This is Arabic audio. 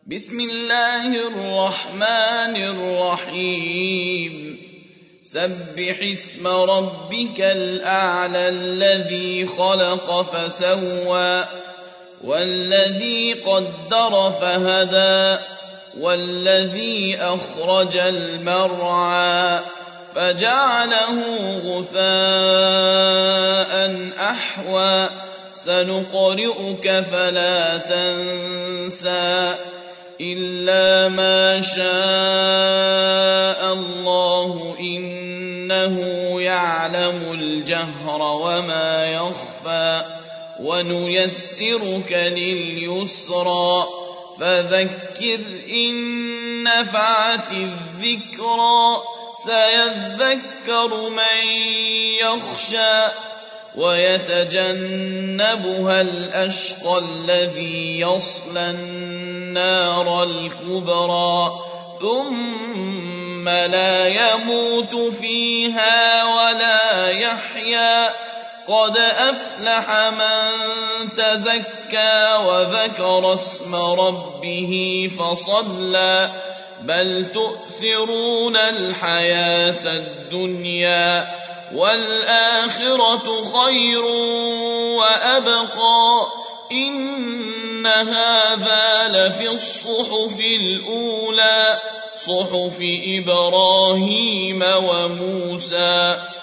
بسم الله الرحمن الرحيم سبح اسم ربك الأعلى الذي خلق فسوى والذي قدر فهدى والذي أخرج المرعى فجعله غثاء أحوى سنقرئك فلا تنسى إلا ما شاء الله إنه يعلم الجهر وما يخفى ونيسرك لليسرى فذكر إن نفعت الذكرى سيذكر من يخشى ويتجنبها الأشقى الذي يصلى النار الكبرى ثم لا يموت فيها ولا يحيا قد أفلح من تزكى وذكر اسم ربه فصلى بل تؤثرون الحياة الدنيا والآخرة خير وأبقى إن هذا لفي الصحف الأولى صحف إبراهيم وموسى